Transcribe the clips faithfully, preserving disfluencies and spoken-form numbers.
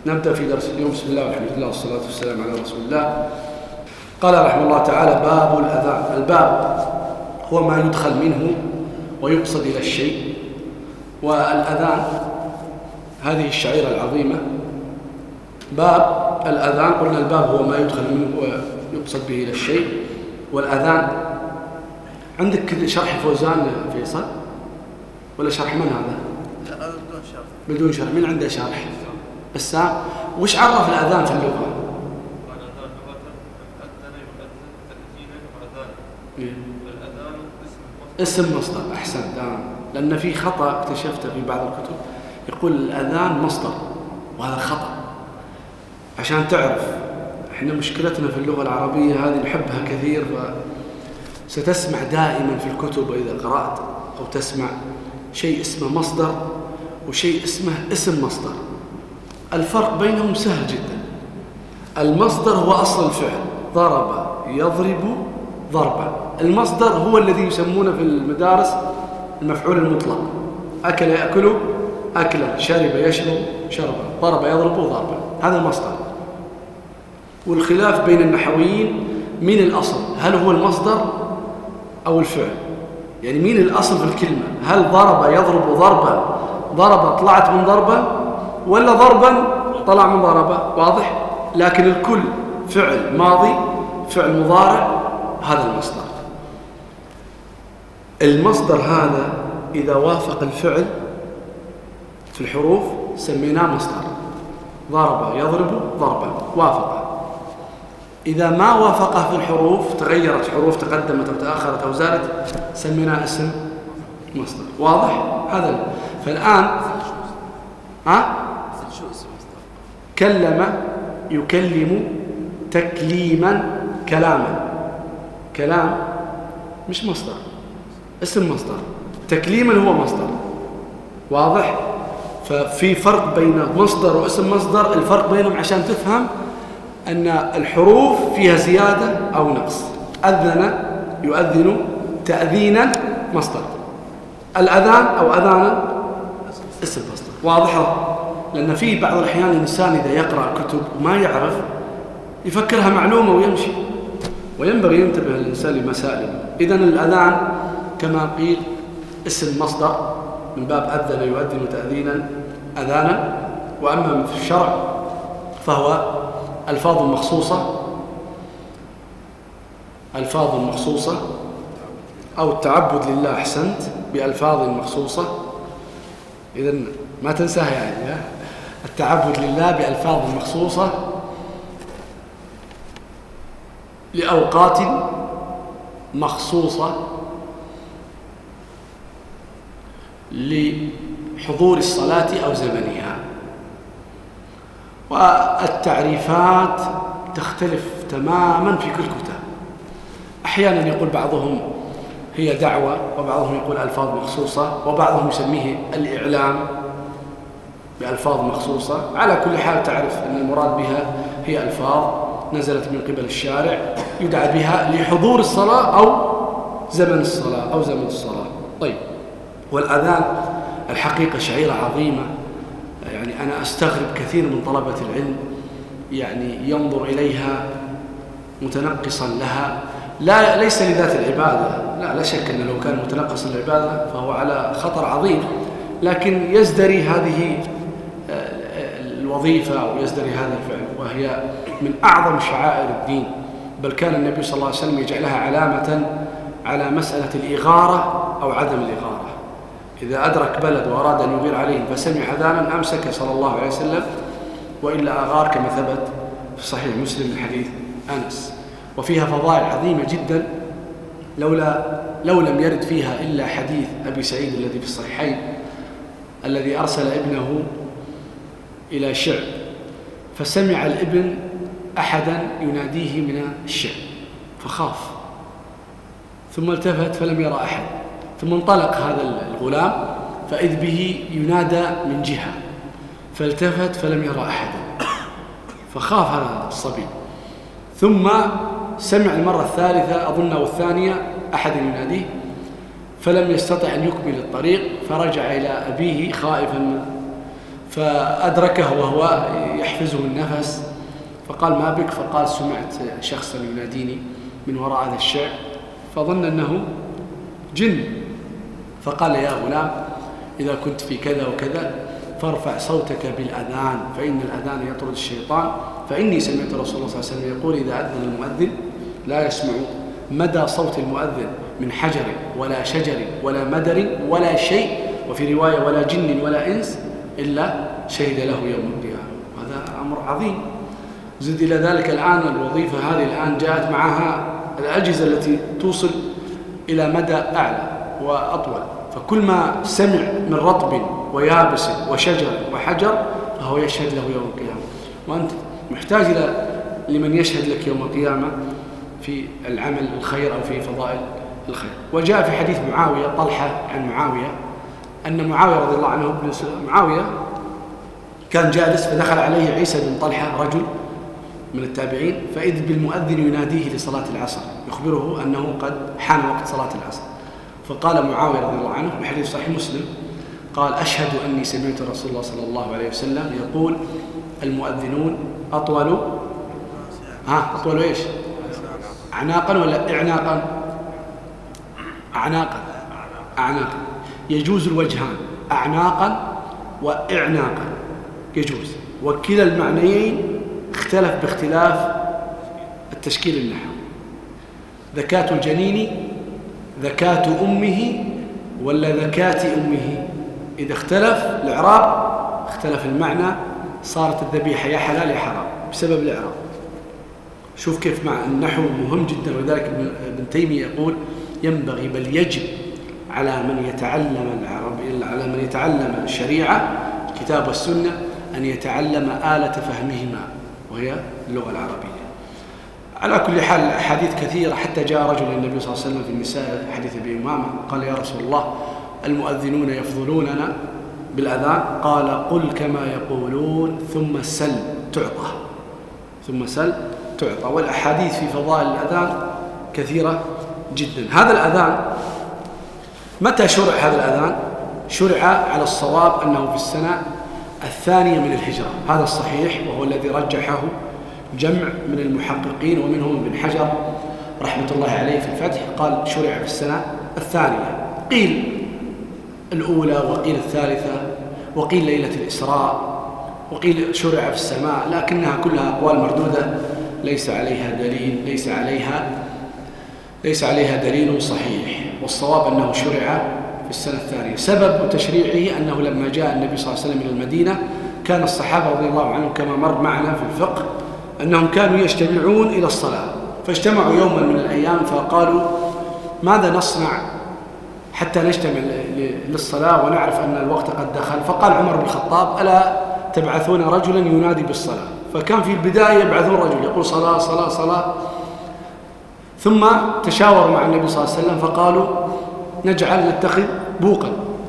نبدأ في درس اليوم. بسم الله والحمد لله والصلاة والسلام على رسول الله. قال رحمه الله تعالى: باب الأذان. الباب هو ما يدخل منه ويقصد إلى الشيء، والأذان هذه الشعيرة العظيمة. باب الأذان، قلنا الباب هو ما يدخل منه ويقصد به إلى الشيء، والأذان عندك شرح فوزان فيصل ولا شرح من هذا؟ لا بدون شرح. بدون شرح. من عنده شرح؟ بسام. وش عرف الأذان في اللغة؟ الأذان لغة أذن يؤذن تأذينا وأذان. الأذان اسم اسم مصدر. أحسنت. آه. لأن في خطأ اكتشفته في بعض الكتب، يقول الأذان مصدر، وهذا خطأ. عشان تعرف احنا مشكلتنا في اللغة العربية هذه نحبها كثير، ستسمع دائما في الكتب إذا قرأت أو تسمع شيء اسمه مصدر وشيء اسمه اسم مصدر. الفرق بينهم سهل جدا. المصدر هو أصل الفعل، ضرب يضرب ضربا. المصدر هو الذي يسمونه في المدارس المفعول المطلق. أكل يأكل أكلا، شرب يشرب شربا، ضرب يضرب ضربا. هذا المصدر. والخلاف بين النحويين من الأصل، هل هو المصدر أو الفعل؟ يعني مين الأصل في الكلمة؟ هل ضرب يضرب ضربا، ضرب طلعت من ضربا، ولا ضربا طلع من ضربا؟ واضح؟ لكن الكل فعل ماضي فعل مضارع، هذا المصدر. المصدر هذا إذا وافق الفعل في الحروف سميناه مصدر. ضرب يضرب ضربا، وافقه. إذا ما وافقه في الحروف، تغيرت حروف، تقدمت أو تأخرت أو زادت، سميناه اسم مصدر. واضح؟ هذا. فالآن ها؟ كلم يكلم تكليما كلاما. كلام مش مصدر، اسم مصدر. تكليما هو مصدر. واضح؟ ففي فرق بين مصدر واسم مصدر. الفرق بينهم عشان تفهم أن الحروف فيها زيادة أو نقص. أذن يؤذن تأذينا مصدر. الأذان أو أذانا اسم مصدر. واضح؟ لأن في بعض الأحيان الإنسان إذا يقرأ كتب وما يعرف يفكرها معلومة ويمشي، وينبغي ينتبه الإنسان لمسائل. إذن الأذان كما قيل اسم مصدر من باب أذن يؤذن تأذينا أذانا. وأما في الشرع فهو ألفاظ مخصوصة، ألفاظ مخصوصة أو التعبد لله. أحسنت، بألفاظ مخصوصة. إذن ما تنساها يعني. التعبد لله بألفاظ مخصوصة لأوقات مخصوصة لحضور الصلاة أو زمنها. والتعريفات تختلف تماما في كل كتاب. أحيانا يقول بعضهم هي دعوة، وبعضهم يقول ألفاظ مخصوصة، وبعضهم يسميه الإعلام بألفاظ مخصوصة. على كل حال تعرف أن المراد بها هي ألفاظ نزلت من قبل الشارع يدعى بها لحضور الصلاة أو زمن الصلاة أو زمن الصلاة. طيب، والأذان الحقيقة شعيرة عظيمة. يعني أنا أستغرب كثير من طلبة العلم يعني ينظر إليها متنقصا لها. لا ليس لذات العبادة، لا لا شك أنه لو كان متنقصا للعبادة فهو على خطر عظيم، لكن يزدري هذه الوظيفة أو يزدري هذا الفعل، وهي من أعظم شعائر الدين. بل كان النبي صلى الله عليه وسلم يجعلها علامة على مسألة الإغارة أو عدم الإغارة. إذا أدرك بلد وأراد أن يغير عليهم فسمع أذانا أمسك صلى الله عليه وسلم، وإلا أغار، كما ثبت في صحيح مسلم من حديث أنس. وفيها فضائل عظيمة جدا، لولا لو لم يرد فيها إلا حديث أبي سعيد الذي في الصحيحين الذي أرسل ابنه إلى شعب، فسمع الابن أحدا يناديه من الشعب فخاف، ثم التفت فلم يرى أحد، ثم انطلق هذا الغلام فإذ به ينادى من جهة، فالتفت فلم يرى أحدا فخاف هذا الصبي، ثم سمع المرة الثالثة أظن أو الثانية أحد يناديه فلم يستطع أن يكمل الطريق، فرجع إلى أبيه خائفا فأدركه وهو يحفزه النفس فقال ما بك؟ فقال سمعت شخصا يناديني من وراء هذا الشعب فظن أنه جن، فقال يا غلام إذا كنت في كذا وكذا فارفع صوتك بالأذان فإن الأذان يطرد الشيطان، فإني سمعت رسول الله صلى الله عليه وسلم يقول إذا أذن المؤذن لا يسمع مدى صوت المؤذن من حجر ولا شجر ولا مدر ولا شيء، وفي رواية ولا جن ولا إنس إلا شهد له يوم القيامة. هذا أمر عظيم. زد إلى ذلك الآن الوظيفة هذه الآن جاءت معها الأجهزة التي توصل إلى مدى أعلى وأطول، فكل ما سمع من رطب ويابس وشجر وحجر فهو يشهد له يوم القيامة، وأنت محتاج إلى لمن يشهد لك يوم القيامة في العمل الخير أو في فضائل الخير. وجاء في حديث معاوية طلحة عن معاوية أن معاوية رضي الله عنه ابن معاوية كان جالس فدخل عليه عيسى بن طلحة رجل من التابعين فإذ بالمؤذن يناديه لصلاة العصر يخبره أنه قد حان وقت صلاة العصر، فقال معاوية رضي الله عنه بحديث صحيح مسلم قال أشهد أني سمعت رسول الله صلى الله عليه وسلم يقول المؤذنون أطول ها أطول إيش أعناقا ولا إعناقا؟ أعناقا أعناقا يجوز الوجهان أعناقا وإعناقا يجوز، وكلا المعنيين اختلف باختلاف التشكيل النحوي. ذكاة الجنين ذكاة أمه ولا ذكاة أمه؟ إذا اختلف الإعراب اختلف المعنى، صارت الذبيحة يا حلال يا حرام بسبب الإعراب. شوف كيف مع النحو مهم جدا، ولذلك ابن تيمية يقول ينبغي بل يجب على من يتعلم العربي على من يتعلم الشريعة الكتاب والسنة أن يتعلم آلة فهمهما وهي اللغة العربية. على كل حال أحاديث كثيرة، حتى جاء رجل النبي صلى الله عليه وسلم في النساء حديث أبي أمامة قال يا رسول الله المؤذنون يفضلوننا بالأذان، قال قل كما يقولون ثم سل تعطى ثم سل تعطى. والأحاديث في فضائل الأذان كثيرة جدا. هذا الأذان متى شرع؟ هذا الأذان شرع على الصواب أنه في السنة الثانية من الهجرة، هذا الصحيح وهو الذي رجحه جمع من المحققين ومنهم ابن حجر رحمة الله عليه في الفتح قال شرع في السنة الثانية، قيل الأولى وقيل الثالثة وقيل ليلة الإسراء وقيل شرع في السماء، لكنها كلها أقوال مردودة ليس عليها دليل ليس عليها ليس عليها دليل صحيح، والصواب أنه شرع في السنة الثانية. سبب تشريعه أنه لما جاء النبي صلى الله عليه وسلم إلى المدينة كان الصحابة رضي الله عنهم كما مر معنا في الفقه أنهم كانوا يجتمعون إلى الصلاة، فاجتمعوا يوما من الأيام فقالوا ماذا نصنع حتى نجتمع للصلاة ونعرف أن الوقت قد دخل؟ فقال عمر بن الخطاب ألا تبعثون رجلا ينادي بالصلاة؟ فكان في البداية يبعثون رجل يقول صلاة صلاة صلاة، ثم تشاوروا مع النبي صلى الله عليه وسلم فقالوا نجعل نتخذ بوقا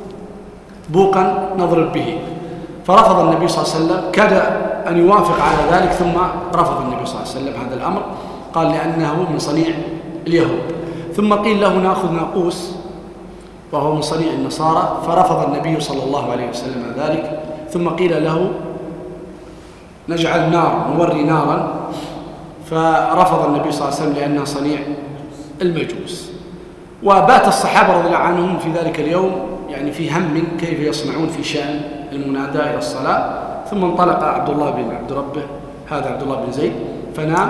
بوقا نضرب به، فرفض النبي صلى الله عليه وسلم، كاد أن يوافق على ذلك ثم رفض النبي صلى الله عليه وسلم هذا الأمر، قال لأنه من صنيع اليهود. ثم قيل له نأخذ ناقوس وهو من صنيع النصارى، فرفض النبي صلى الله عليه وسلم ذلك. ثم قيل له نجعل نار نوري نارا، فرفض النبي صلى الله عليه وسلم لأنها صنيع المجوس. وبات الصحابة رضي الله عنهم في ذلك اليوم يعني في هم كيف يصنعون في شأن المنادى إلى الصلاة. ثم انطلق عبد الله بن عبد ربه هذا عبد الله بن زيد فنام،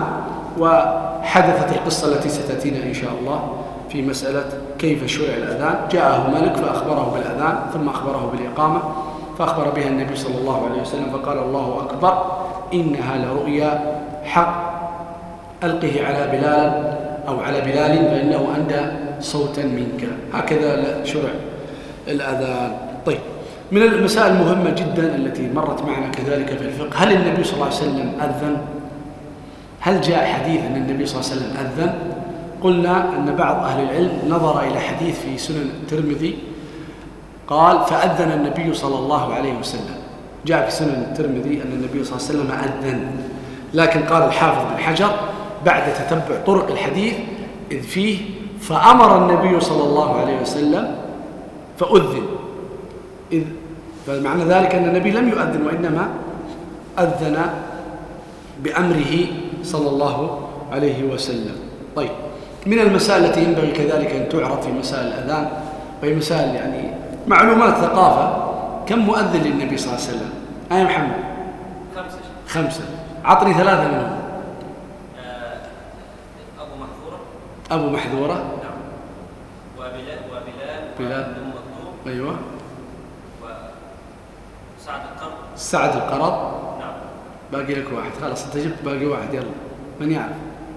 وحدثت القصة التي ستأتينا إن شاء الله في مسألة كيف شرع الأذان. جاءه ملك فأخبره بالأذان ثم أخبره بالإقامة، فأخبر بها النبي صلى الله عليه وسلم فقال الله أكبر إنها لرؤيا حق ألقه على بلال أو على بلال فإنه أندى صوتا منك. هكذا شرع الأذان. طيب، من المسائل المهمة جدا التي مرت معنا كذلك في الفقه، هل النبي صلى الله عليه وسلم أذن؟ هل جاء حديث أن النبي صلى الله عليه وسلم أذن؟ قلنا أن بعض أهل العلم نظر إلى حديث في سنن الترمذي قال فأذن النبي صلى الله عليه وسلم. جاء في سنن الترمذي أن النبي صلى الله عليه وسلم أذن، لكن قال الحافظ بن حجر بعد تتبع طرق الحديث إذ فيه فأمر النبي صلى الله عليه وسلم فأذن، إذ فمعنى ذلك أن النبي لم يؤذن وإنما أذن بأمره صلى الله عليه وسلم. طيب، من المسائل التي ينبغي كذلك أن تعرف في مسائل الأذان، وهي مسائل يعني معلومات ثقافة، كم مؤذن للنبي صلى الله عليه وسلم؟ أي محمد؟ خمسة. خمسة. عطني ثلاثة منهم. أبو محذورة. أبو محذورة. نعم. وبلال. وبلال. بلال. وأم مكتوم. أيوة. وسعد القرض. سعد القرض. نعم. باقي لك واحد، خلاص أنت جبت باقي واحد، يلا من يعرف؟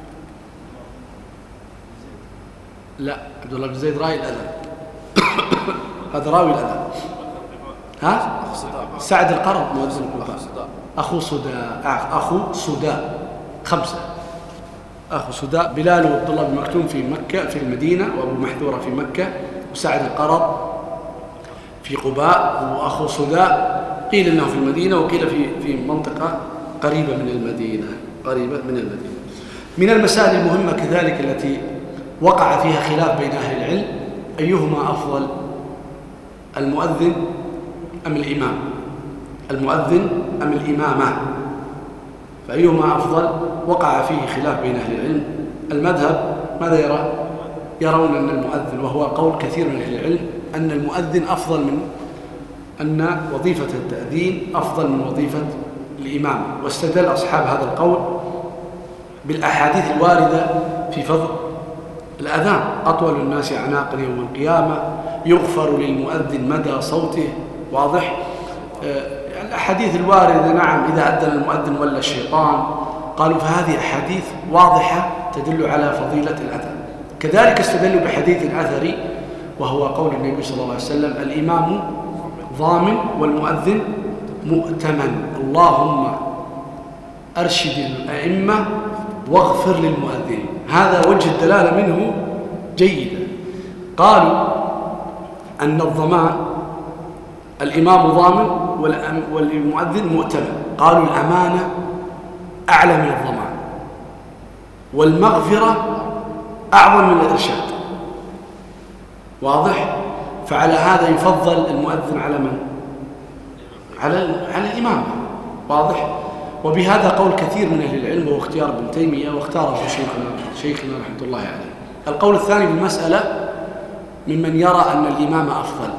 لا، عبد الله بن زيد راوي الأذان. هذا راوي الأذان. ها؟ سعد القرض مؤذن القرآن. أخو صداء. أخو صداء. خمسة. أخو صداء. بلال وعبد الله بن مكتوم في مكة في المدينة، وأبو محذورة في مكة، وسعد القرض في قباء، وأخو صداء قيل أنه في المدينة، وقيل في في منطقة قريبة من المدينة. قريبة من المدينة. من المسائل المهمة كذلك التي وقع فيها خلاف بين أهل العلم، أيهما أفضل، المؤذن أم الإمام؟ المؤذن أم الإمامة؟ فأيهما أفضل؟ وقع فيه خلاف بين أهل العلم. المذهب ماذا يرى؟ يرون أن المؤذن، وهو قول كثير من أهل العلم، أن المؤذن أفضل من أن وظيفة التأذين أفضل من وظيفة الإمام. واستدل أصحاب هذا القول بالأحاديث الواردة في فضل الأذان: أطول الناس أعناقا يوم القيامة، يغفر للمؤذن مدى صوته. واضح؟ الأحاديث الواردة نعم، إذا أذن المؤذن ولا الشيطان. قالوا فهذه أحاديث واضحة تدل على فضيلة الأذان. كذلك استدلوا بحديث الأثري، وهو قول النبي صلى الله عليه وسلم: الإمام ضامن والمؤذن مؤتمن، اللهم أرشد الأئمة واغفر للمؤذنين. هذا وجه الدلالة منه جيدا. قالوا أن الضمان، الإمام ضامن والمؤذن مؤتمن. قالوا الأمانة أعلى من الضمان، والمغفرة أعظم من الإرشاد. واضح؟ فعلى هذا يفضل المؤذن على من؟ على على الإمام. واضح؟ وبهذا قول كثير من أهل العلم، وهو اختيار ابن تيمية، واختاره شيخنا شيخنا رحمة الله عليه. القول الثاني بالمسألة ممن يرى أن الإمام أفضل،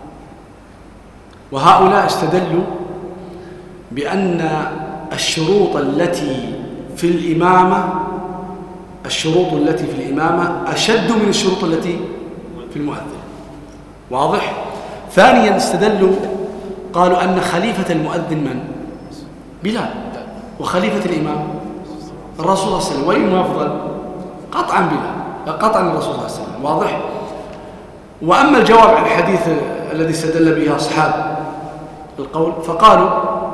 وهؤلاء استدلوا بأن الشروط التي في الإمامة الشروط التي في الإمامة أشد من الشروط التي في المؤذن. واضح؟ ثانيا استدلوا قالوا أن خليفة المؤذن من؟ بلال. وخليفة الإمام الرسول صلى الله عليه وسلم. وأيهما أفضل؟ قطعا بلال، قطعا الرسول صلى الله عليه وسلم. واضح؟ وأما الجواب عن الحديث الذي استدل به أصحاب القول، فقالوا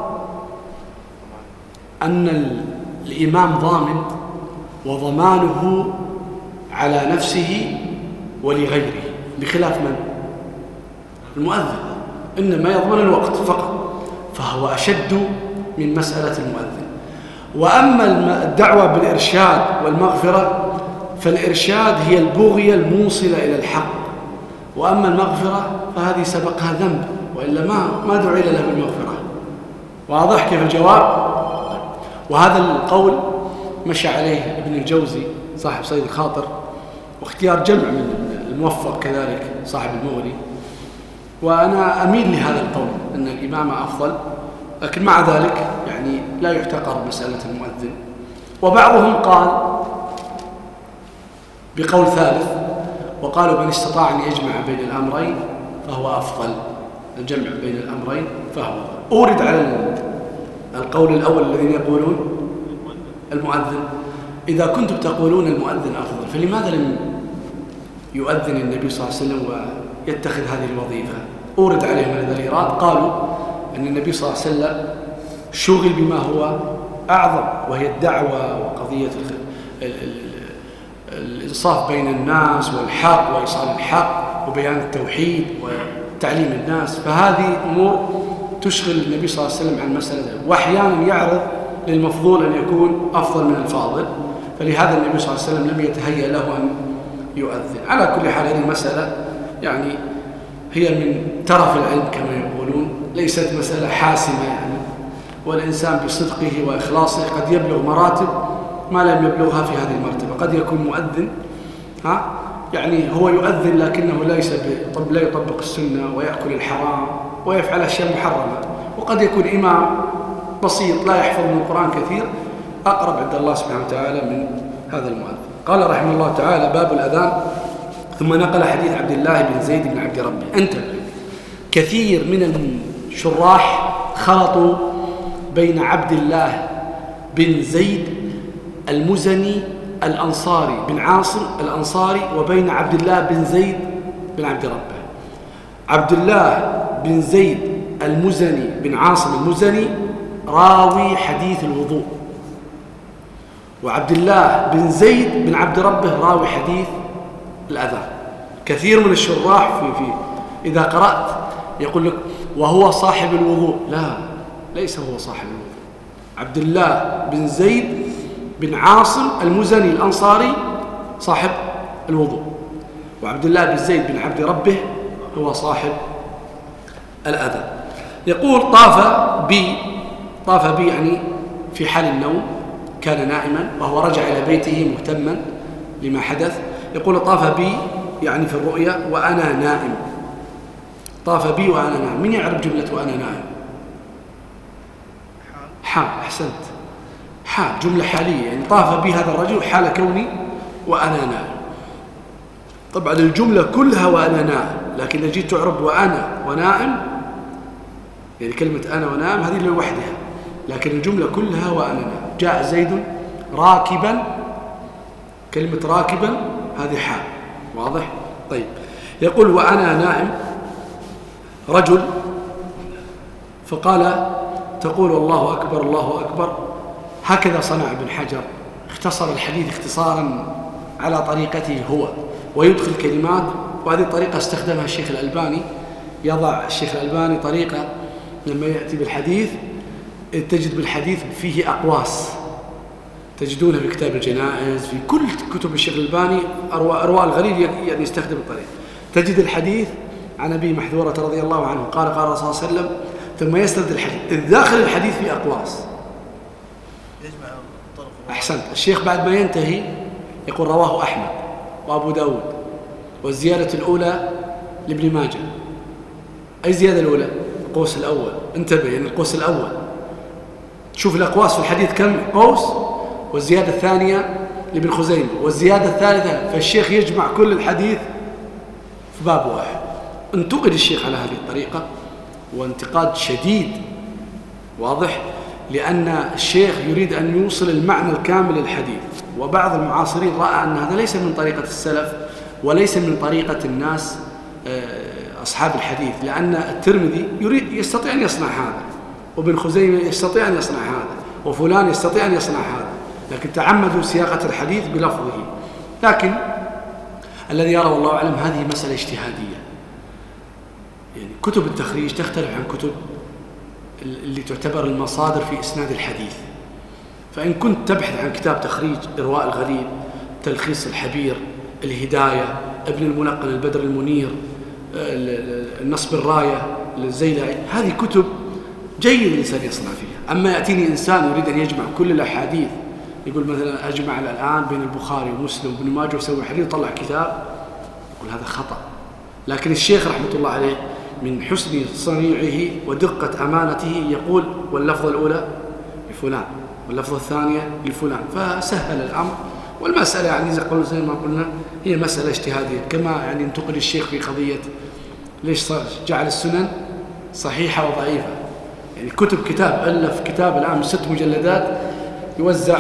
أن الإمام ضامن، وضمانه على نفسه ولغيره، بخلاف من؟ المؤذن، إنما يضمن الوقت فقط، فهو أشد من مسألة المؤذن. وأما الدعوة بالإرشاد والمغفرة، فالإرشاد هي البغية الموصلة إلى الحق، وأما المغفرة فهذه سبقها ذنب، وإلا ما ما دعي لها بالمغفرة. واضح كيف الجواب؟ وهذا القول مشى عليه ابن الجوزي صاحب صيد الخاطر، واختيار جمع من الموفق كذلك صاحب المغني. وأنا أميل لهذا القول أن الإمامة أفضل، لكن مع ذلك يعني لا يحتقر مسألة المؤذن. وبعضهم قال بقول ثالث، وقالوا من استطاع أن يجمع بين الأمرين فهو أفضل، الجمع بين الأمرين فهو أفضل. أورد على القول الأول الذين يقولون المؤذن. إذا كنتم تقولون المؤذن أفضل، فلماذا لم يؤذن النبي صلى الله عليه وسلم ويتخذ هذه الوظيفة؟ أورد عليهم هذا الإيراد. قالوا أن النبي صلى الله عليه وسلم شغل بما هو أعظم، وهي الدعوة وقضية الإنصاف بين الناس والحق وإيصال الحق وبيان التوحيد وتعليم الناس. فهذه أمور تشغل النبي صلى الله عليه وسلم عن مسألة، وأحيانا يعرض للمفضول أن يكون أفضل من الفاضل، فلهذا النبي صلى الله عليه وسلم لم يتهيأ له أن يؤذن. على كل حال هذه مسألة يعني هي من ترف العلم كما يقولون، ليست مسألة حاسمة يعني، والإنسان بصدقه وإخلاصه قد يبلغ مراتب ما لم يبلغها في هذه المرتبة. قد يكون مؤذن ها يعني هو يؤذن لكنه ليس طب لا يطبق السنة ويأكل الحرام ويفعل أشياء محرمة، وقد يكون إمام بسيط لا يحفظ من القرآن كثير أقرب عند الله سبحانه وتعالى من هذا المؤذن. قال رحمه الله تعالى: باب الأذان. ثم نقل حديث عبد الله بن زيد بن عبد ربه. انتبه، كثير من الشراح خلطوا بين عبد الله بن زيد المزني الأنصاري بن عاصم الأنصاري وبين عبد الله بن زيد بن عبد ربه. عبد الله بن زيد المزني بن عاصم المزني راوي حديث الوضوء، وعبد الله بن زيد بن عبد ربه راوي حديث الأذان. كثير من الشراح في في إذا قرأت يقول لك وهو صاحب الوضوء. لا، ليس هو صاحب الوضوء. عبد الله بن زيد بن عاصم المزني الأنصاري صاحب الوضوء، وعبد الله بن زيد بن عبد ربه هو صاحب الأذان. يقول: طاف بي، طاف بي يعني في حال النوم، كان نائما وهو رجع إلى بيته مهتما لما حدث. يقول: طاف بي يعني في الرؤيا وأنا نائم. طاف بي وأنا نائم. من يعرف جملة وأنا نائم؟ حال. أحسنت، حال، جملة حالية، يعني طاف بي هذا الرجل حال كوني وأنا نائم. طبعا الجملة كلها وأنا نائم، لكن إذا جيت تعرب وأنا ونائم، يعني كلمة أنا ونائم هذه لوحدها، لكن الجملة كلها وأنا نائم. جاء زيد راكبا، كلمة راكبا هذه حال، واضح؟ طيب، يقول: وأنا نائم رجل فقال: تقول الله أكبر الله أكبر. هكذا صنع ابن حجر، اختصر الحديث اختصارا على طريقته هو، ويدخل كلمات، وهذه الطريقة استخدمها الشيخ الألباني. يضع الشيخ الألباني طريقة لما يأتي بالحديث، تجد بالحديث فيه أقواس، تجدونها في كتاب الجنائز، في كل كتب الشيخ الألباني، أرواء الغريب يعني يستخدم الطريقة. تجد الحديث عن أبي محذورة رضي الله عنه قال: قال الرسول صلى الله عليه وسلم، ثم يسترد الحديث. داخل الحديث في أقواس. أحسنت. الشيخ بعد ما ينتهي يقول: رواه أحمد وأبو داود، والزيادة الأولى لابن ماجه. أي زيادة الأولى؟ القوس الأول. انتبه، يعني القوس الأول. تشوف الأقواس في الحديث كم قوس، والزيادة الثانية لابن خزيمة، والزيادة الثالثة. فالشيخ يجمع كل الحديث في باب واحد. انتقد الشيخ على هذه الطريقة، وانتقاد شديد، واضح، لأن الشيخ يريد أن يوصل المعنى الكامل للحديث. وبعض المعاصرين رأى أن هذا ليس من طريقة السلف وليس من طريقة الناس أصحاب الحديث، لأن الترمذي يريد يستطيع أن يصنع هذا، وابن خزيمة يستطيع أن يصنع هذا، وفلان يستطيع أن يصنع هذا، لكن تعمدوا سياقة الحديث بلفظه. لكن الذي يرى والله أعلم هذه مسألة اجتهادية. يعني كتب التخريج تختلف عن كتب اللي تعتبر المصادر في إسناد الحديث. فإن كنت تبحث عن كتاب تخريج إرواء الغليل، تلخيص الحبير، الهداية، ابن الملقن، البدر المنير، النصب الراية للزيلعي، هذه كتب جيد الإنسان يصنع فيها. أما يأتيني إنسان يريد أن يجمع كل الأحاديث، يقول مثلا أجمع الآن بين البخاري ومسلم وابن ماجه وسوي حديث وطلع كتاب، يقول هذا خطأ. لكن الشيخ رحمة الله عليه من حسن صنيعه ودقة أمانته يقول: واللفظة الأولى لفلان، واللفظة الثانية لفلان، فسهل الأمر. والمسألة يعني زي ما قلنا هي مسألة اجتهادية، كما يعني انتقل الشيخ في قضية ليش جعل السنن صحيحة وضعيفة. يعني كتب كتاب ألف كتاب الآن ست مجلدات يوزع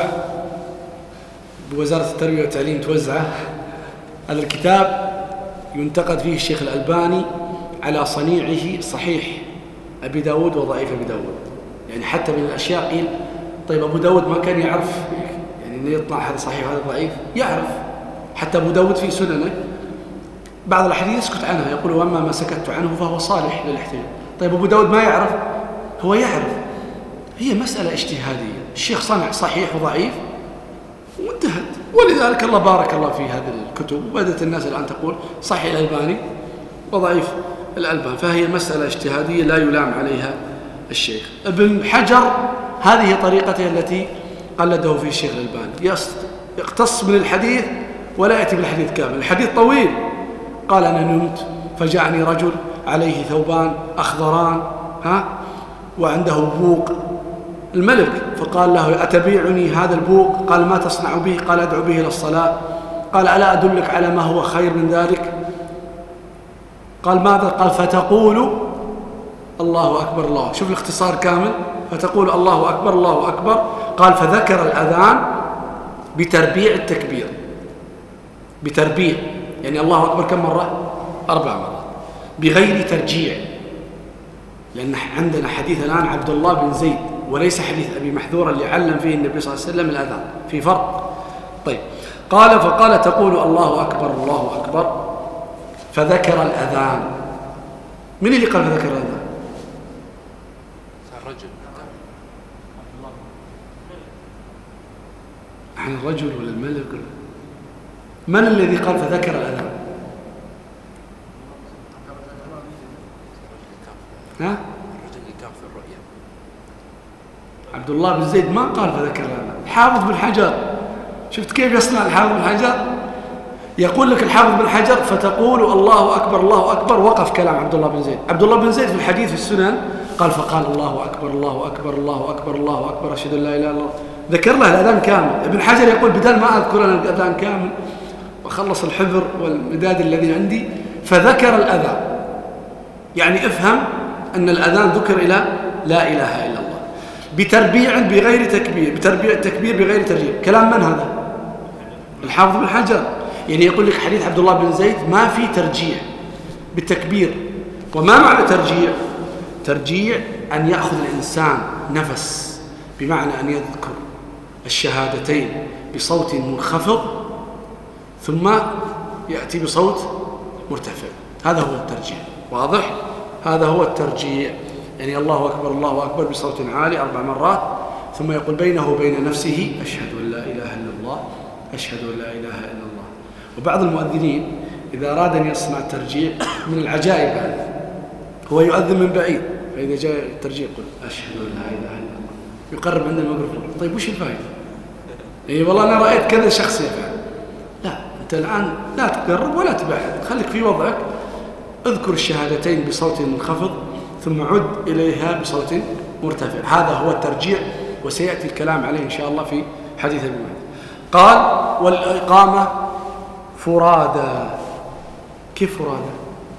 بوزارة التربية والتعليم توزعه. هذا الكتاب ينتقد فيه الشيخ الألباني على صنيعه صحيح أبي داود وضعيف أبي داود. يعني حتى من الأشياء قيل: طيب أبو داود ما كان يعرف يعني أنه يطلع هذا صحيح وهذا ضعيف؟ يعرف. حتى أبو داود في سننه بعض الأحاديث يسكت عنها، يقول: وأما ما سكت عنه فهو صالح للاحتجاج. طيب أبو داود ما يعرف؟ هو يعرف. هي مسألة اجتهادية. الشيخ صنع صحيح وضعيف وانتهت. ولذلك الله بارك الله في هذه الكتب، وبدأت الناس الآن تقول صحيح الألباني وضعيف الألبان، فهي مسألة اجتهادية لا يلام عليها الشيخ. ابن حجر هذه طريقته التي قلده في الشيخ الألباني، يقتص من الحديث ولا يأتي بالحديث كامل. الحديث طويل، قال أنا نمت فجاءني رجل عليه ثوبان أخضران ها وعنده بوق الملك، فقال له أتبيعني هذا البوق؟ قال ما تصنع به؟ قال أدعو به إلى الصلاة. قال ألا أدلك على ما هو خير من ذلك؟ قال ماذا؟ قال فتقول الله أكبر الله. شوف الاختصار كامل، فتقول الله أكبر الله أكبر. قال فذكر الأذان بتربيع التكبير، بتربيع يعني الله أكبر كم مرة؟ أربع مرات بغير ترجيع، لأن عندنا حديث الآن عبد الله بن زيد وليس حديث أبي محذور اللي علم فيه النبي صلى الله عليه وسلم الأذان، في فرق. طيب قال فقال تقول الله أكبر الله أكبر فذكر الأذان. من اللي قال فذكر الأذان؟ الرجل. عن الرجل ولا الملك؟ من الذي قال فذكر الأذان؟ ها؟ الرجل اللي كان في الرؤيا. عبد الله بن زيد ما قال فذكر الأذان، الحافظ بن حجر. شفت كيف يصنع الحافظ بن حجر؟ يقول لك الحافظ بن حجر فتقول الله أكبر الله أكبر، وقف كلام عبد الله بن زيد. عبد الله بن زيد في الحديث في السنن قال فقال الله أكبر الله أكبر الله أكبر الله أكبر أشهد أن لا إله إلا الله، ذكر له الأذان كامل. ابن حجر يقول بدل ما أذكر أنا الأذان كامل وخلص الحبر والمداد الذي عندي فذكر الأذان، يعني افهم أن الأذان ذكر إلى لا إله إلا الله بتربيع بغير تكبير، بتربيع التكبير بغير ترجيع. كلام من هذا؟ الحافظ بن حجر. يعني يقول لك حديث عبد الله بن زيد ما في ترجيع بالتكبير. وما معنى ترجيع؟ ترجيع أن يأخذ الإنسان نفس، بمعنى أن يذكر الشهادتين بصوت منخفض ثم يأتي بصوت مرتفع، هذا هو الترجيع. واضح؟ هذا هو الترجيع، يعني الله أكبر الله أكبر بصوت عالي أربع مرات ثم يقول بينه وبين نفسه أشهد أن لا إله إلا الله أشهد أن لا إله إلا الله. وبعض المؤذنين إذا أراد أن يصنع الترجيع من العجائب هذا، هو يؤذن من بعيد، فإذا جاء الترجيع يقول أشهد أن لا إله إلا الله، يقرب عند الميكروفون. طيب وش الفائدة؟ إيه والله أنا رأيت كذا شخص يفعل. لا، أنت الآن لا تقرب ولا تبعد، خليك في وضعك، اذكر الشهادتين بصوت منخفض ثم عد إليها بصوت مرتفع. هذا هو الترجيع، وسيأتي الكلام عليه إن شاء الله في حديث ابن مهدي. قال والإقامة فرادى. كيف فرادى؟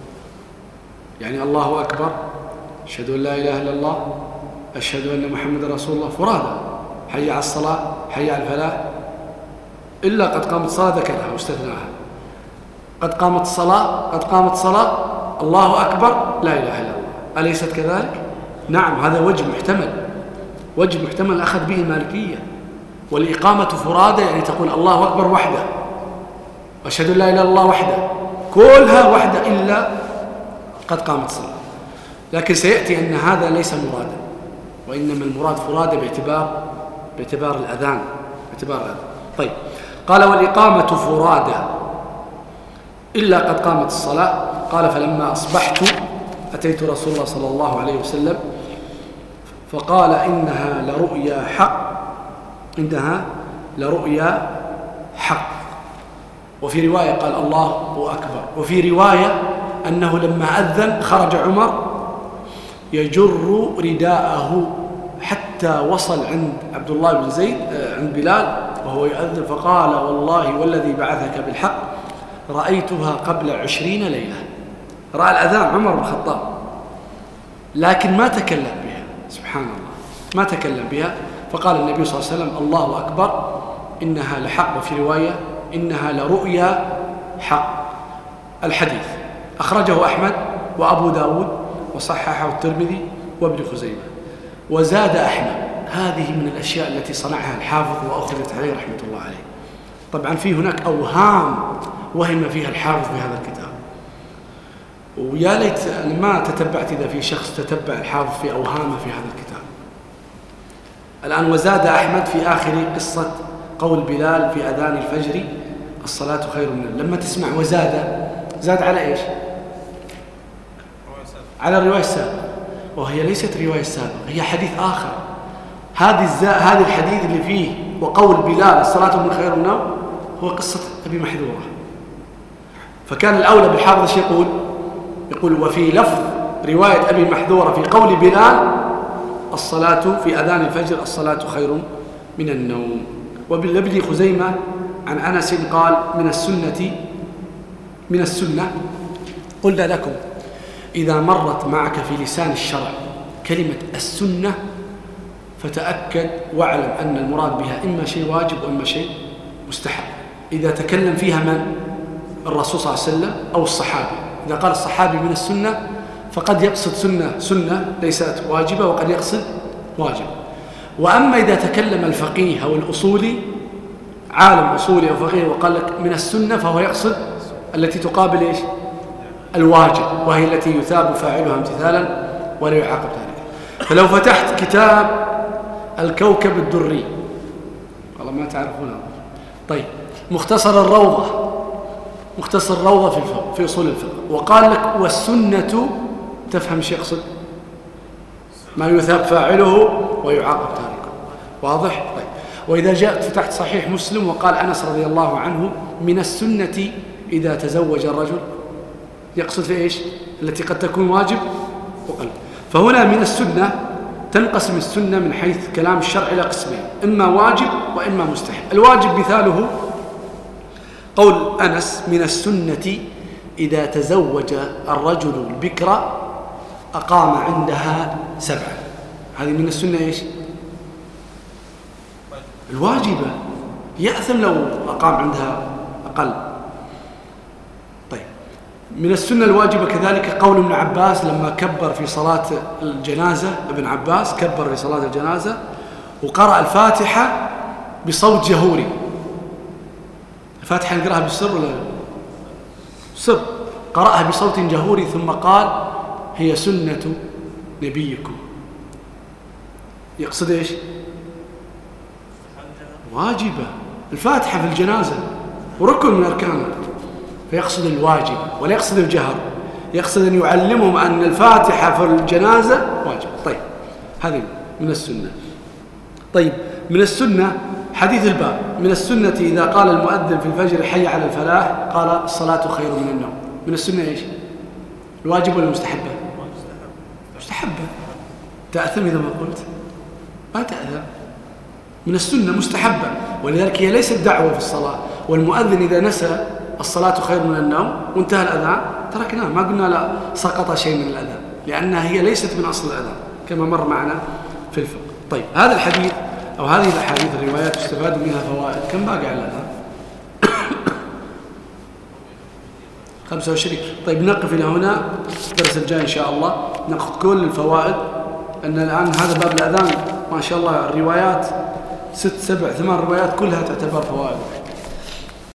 يعني الله أكبر أشهد أن لا إله إلا الله أشهد أن محمد رسول الله فرادى، حي على الصلاة حي على الفلاح، إلا قد قامت الصلاة ذكرها واستثناها. قد قامت الصلاة قد قامت الصلاة الله أكبر لا إله إلا الله، أليست كذلك؟ نعم، هذا وجه محتمل، وجه محتمل أخذ به المالكية. والإقامة فرادى يعني تقول الله أكبر وحده وأشهد أن لا إله إلا الله وحده، كلها وحده إلا قد قامت الصلاة. لكن سيأتي أن هذا ليس مرادا، وإنما المراد فرادى باعتبار باعتبار الأذان باعتبار الأذان. طيب قال والإقامة فرادى إلا قد قامت الصلاة. قال فلما أصبحت أتيت رسول الله صلى الله عليه وسلم فقال إنها لرؤيا حق إنها لرؤيا حق. وفي رواية قال الله أكبر. وفي رواية أنه لما أذن خرج عمر يجر رداءه حتى وصل عند عبد الله بن زيد عند بلال وهو يؤذن، فقال والله والذي بعثك بالحق رأيتها قبل عشرين ليلة. رأى الأذان عمر بن الخطاب لكن ما تكلم بها، سبحان الله ما تكلم بها. فقال النبي صلى الله عليه وسلم الله أكبر إنها لحق، وفي رواية إنها لرؤيا حق. الحديث أخرجه أحمد وأبو داود وصححه الترمذي وابن خزيمة. وزاد أحمد، هذه من الأشياء التي صنعها الحافظ وأخذت عليه رحمة الله عليه. طبعا في هناك أوهام وهم فيها الحافظ في هذا الكتاب، ويا ليت ما تتبعت إذا في شخص تتبع الحافظ في أوهامه في هذا الكتاب. الآن وزاد أحمد في آخر قصة قول بلال في أذان الفجر الصلاة خير من النوم. لما تسمع وزاد، زاد على إيش؟ على الرواية السابقة، وهي ليست رواية سابقة، هي حديث آخر. هذه الزا... هذا الحديث اللي فيه وقول بلال الصلاة من خير النوم هو قصة أبي محذورة. فكان الأولى بالحافظ ايش يقول؟ يقول وفي لفظ رواية أبي محذورة في قول بلال الصلاة في أذان الفجر الصلاة خير من النوم. وبالابن خزيمة عن أنس قال من السنة من السنة قلنا لكم إذا مرت معك في لسان الشرع كلمة السنة فتأكد واعلم أن المراد بها إما شيء واجب وإما شيء مستحب. إذا تكلم فيها من؟ الرسول صلى الله عليه وسلم أو الصحابي. إذا قال الصحابي من السنة فقد يقصد سنة سنة ليست واجبة، وقد يقصد واجب. وأما إذا تكلم الفقيه أو الأصولي عالم أصولي أو فقيه وقال لك من السنة فهو يقصد التي تقابل إيش؟ الواجب، وهي التي يثاب فاعلها امتثالا ولا يعاقب ذلك. فلو فتحت كتاب الكوكب الدري، والله ما تعرفونه، طيب مختصر الروضة، مختصر الروضة في الفقه في أصول الفقه، وقال لك والسنة تفهم ايش يقصد؟ ما يثاب فاعله ويعاقب تاركه. واضح؟ طيب. وإذا جاءت فتحت صحيح مسلم وقال أنس رضي الله عنه من السنة إذا تزوج الرجل، يقصد في إيش؟ التي قد تكون واجب وقلب. فهنا من السنة تنقسم السنة من حيث كلام الشرع إلى قسمين، إما واجب وإما مستحب. الواجب مثاله قول أنس من السنة إذا تزوج الرجل البكرة أقام عندها سبعا. هذه من السنة إيش؟ الواجبة، يأثم لو أقام عندها أقل. طيب من السنة الواجبة كذلك قول ابن عباس لما كبر في صلاة الجنازة، ابن عباس كبر في صلاة الجنازة وقرأ الفاتحة بصوت جهوري. الفاتحة نقرأها بالسر ولا سر؟ قرأها بصوت جهوري ثم قال هي سنة نبيكم. يقصد إيش؟ واجبة، الفاتحة في الجنازة وركن من أركانها، فيقصد الواجب ولا يقصد الجهر، يقصد أن يعلمهم أن الفاتحة في الجنازة واجب. طيب هذه من السنة. طيب من السنة حديث الباب من السنة إذا قال المؤذن في الفجر حي على الفلاح قال الصلاة خير من النوم. من السنة إيش؟ الواجب ولا المستحبة؟ مستحبة. تأثم إذا ما قلت؟ ما تأثم. من السنة مستحبة، ولذلك هي ليست دعوة في الصلاة. والمؤذن إذا نسى الصلاة خير من النوم وانتهى الأذان تركناه، ما قلنا لا سقط شيء من الأذان، لأنها هي ليست من أصل الأذان كما مر معنا في الفقه. طيب هذا الحديث أو هذه الأحاديث الروايات استفاد منها فوائد. كم باقي على الأذان؟ خمسة وعشرين. طيب نقف إلى هنا، الدرس الجاي إن شاء الله نأخذ كل الفوائد. أن الآن هذا باب الأذان ما شاء الله الروايات ست سبع ثمان روايات كلها تعتبر فوائد.